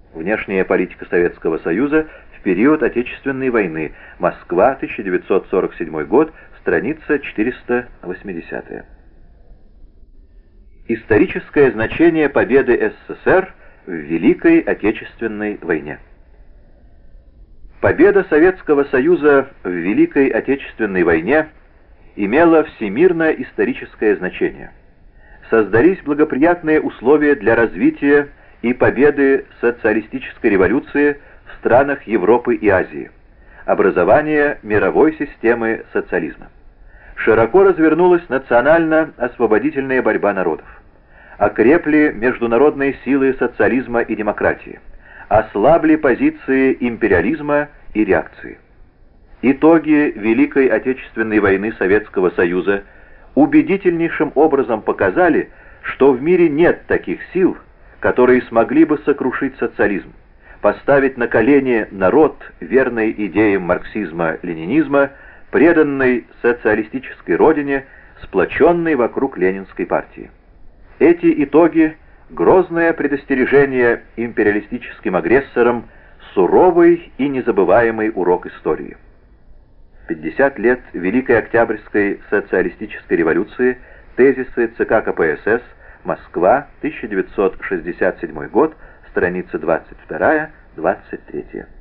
Внешняя политика Советского Союза в период Отечественной войны. Москва, 1947 год, страница 480. Историческое значение победы СССР в Великой Отечественной войне. Победа Советского Союза в Великой Отечественной войне имела всемирное историческое значение. Создались благоприятные условия для развития и победы социалистической революции в странах Европы и Азии, образование мировой системы социализма. Широко развернулась национально-освободительная борьба народов. Окрепли международные силы социализма и демократии. Ослабли позиции империализма и реакции. Итоги Великой Отечественной войны Советского Союза убедительнейшим образом показали, что в мире нет таких сил, которые смогли бы сокрушить социализм, поставить на колени народ, верный идеям марксизма-ленинизма, преданный социалистической родине, сплоченный вокруг Ленинской партии. Эти итоги — грозное предостережение империалистическим агрессорам, суровый и незабываемый урок истории. 50 лет Великой Октябрьской социалистической революции, тезисы ЦК КПСС, Москва, 1967 год, страница 22-23.